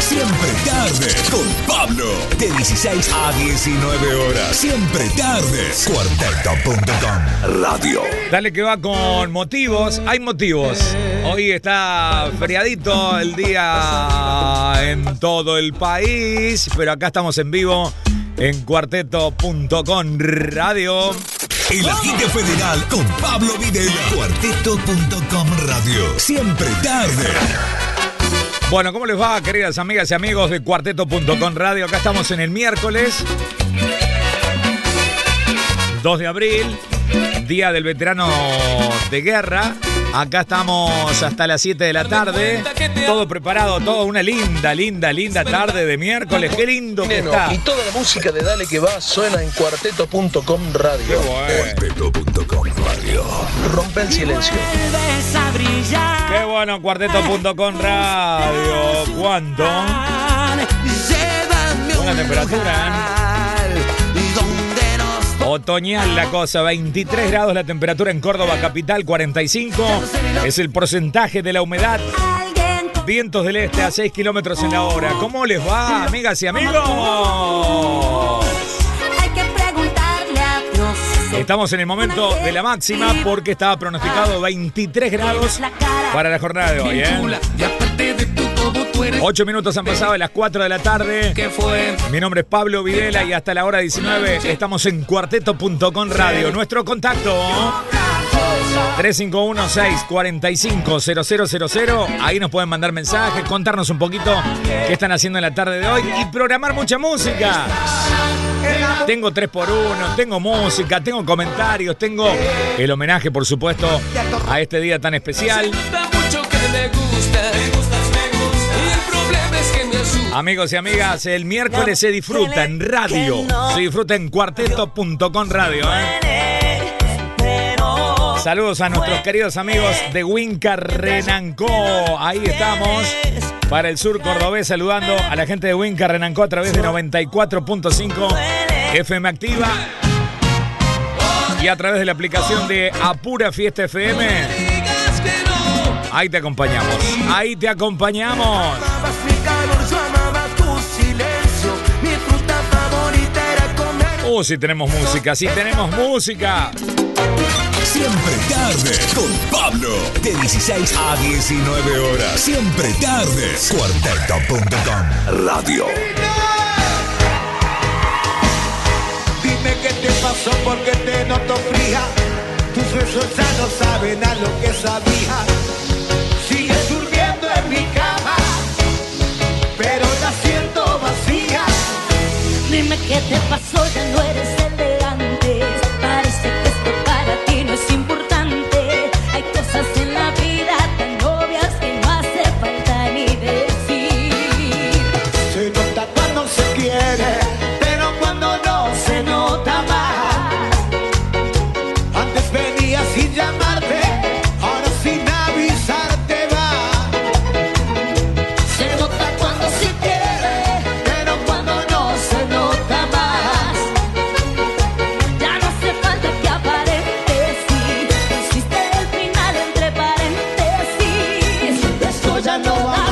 Siempre tarde con Pablo. De 16 a 19 horas. Siempre tardes. Cuarteto.com Radio. Dale que va con motivos. Hay motivos. Hoy está feriadito el día en todo el país. Pero acá estamos en vivo en Cuarteto.com Radio. El Agite Federal con Pablo Videla. Cuarteto.com Radio. Siempre tarde. Bueno, ¿cómo les va, queridas amigas y amigos de Cuarteto.com Radio? Acá estamos en el miércoles 2 de abril, Día del Veterano de Guerra. Acá estamos hasta las 7 de la tarde. Todo preparado, toda una linda tarde de miércoles. Qué lindo que está. Y toda la música de Dale que va suena en Cuarteto.com Radio. Qué bueno. Cuarteto.com Radio. Rompe el silencio. Qué bueno, Cuarteto.com Radio. ¿Cuánto? Buena temperatura, Otoñal la cosa, 23 grados la temperatura en Córdoba capital, 45 es el porcentaje de la humedad. Vientos del este a 6 kilómetros en la hora. ¿Cómo les va, amigas y amigos? Estamos en el momento de la máxima porque estaba pronosticado 23 grados para la jornada de hoy, 8 minutos han pasado de las 4 de la tarde. Mi nombre es Pablo Videla y hasta la hora 19 estamos en Cuarteto.com Radio. Nuestro contacto 351-645-0000. Ahí nos pueden mandar mensajes, contarnos un poquito qué están haciendo en la tarde de hoy y programar mucha música. Tengo 3x1, tengo música, tengo comentarios, tengo el homenaje, por supuesto, a este día tan especial. Amigos y amigas, el miércoles se disfruta en radio, se disfruta en Cuarteto.com Radio. Saludos a nuestros queridos amigos de Huinca Renancó. Ahí estamos para el sur cordobés, saludando a la gente de Huinca Renancó a través de 94.5 FM Activa y a través de la aplicación de Apura Fiesta FM. Ahí te acompañamos, ahí te acompañamos. Sí tenemos música, sí tenemos música. Siempre tarde con Pablo. De 16 a 19 horas. Siempre tardes. Cuarteto.com Radio. Dime qué te pasó porque te noto fría. Tus besos ya no saben a lo que sabía. Sigues durmiendo en mi cama, pero la siento vacía. Dime qué te pasó, ya no eres el de antes. Parece que esto para ti no es importante. Hay cosas en la vida tan obvias que no hace falta ni decir. Se nota cuando se quiere, pero cuando no se nota más. Antes venía sin llamarte, ahora sin avisarte va. Se nota cuando se quiere, Pero cuando no se nota más. ya no hace falta que aparentes. Sí, pusiste el final entre paréntesis. Esto ya no va más.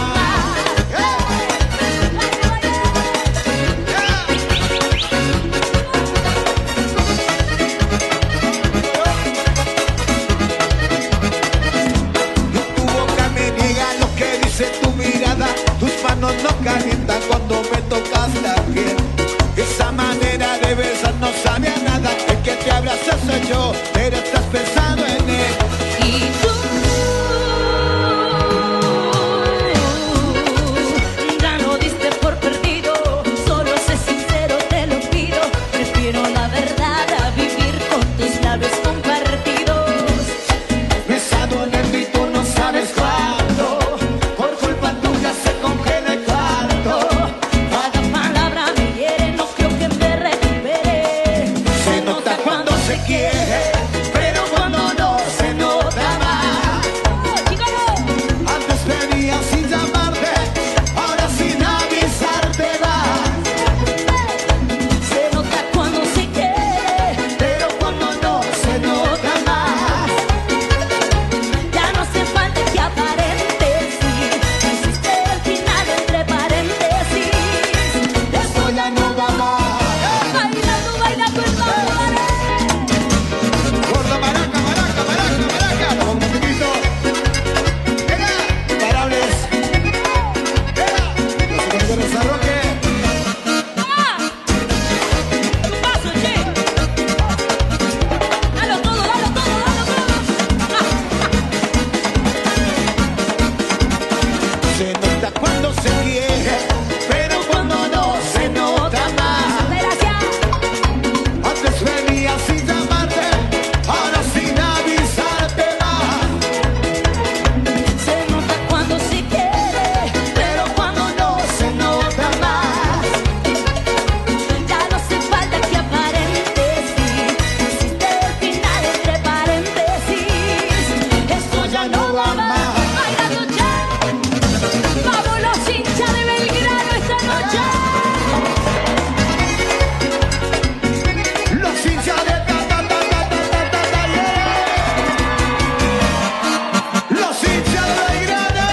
Tu boca me niega lo que dice tu mirada. Tus manos no calientan cuando me tocas la piel. Esa manera de besar no sabe a nada. El que te abraza soy yo, pero estás pensando en él. Y tú ya lo diste por perdido. Solo sé sincero, te lo pido. Prefiero la verdad a vivir con tus labios compartidos. Besado en el y tú no sabes cuándo. Por culpa tuya se congela el cuarto. Cada palabra me hiere, no creo que me recupere. Se nota cuando se quiere, pero cuando no gusta cuando se quiere, pero cuando no se nota más. Antes venía sin llamarte, ahora sin avisarte más. Se nota cuando se quiere, pero cuando no se nota más. Ya no hace falta que aparentes, pusiste el final entre paréntesis. Esto ya no va más. Bailando ya, vamos los hinchas de Belgrano esta noche. Los hinchas de yeah. Los hinchas de Belgrano.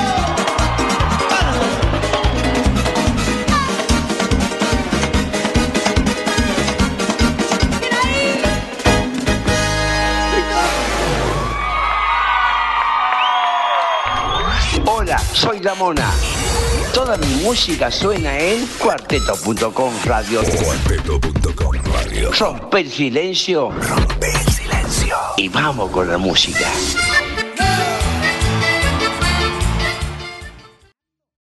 Hola, soy La Mona. Toda mi música suena en cuarteto.com radio. Cuarteto.com Radio. Rompe el silencio. Rompe el silencio. Y vamos con la música.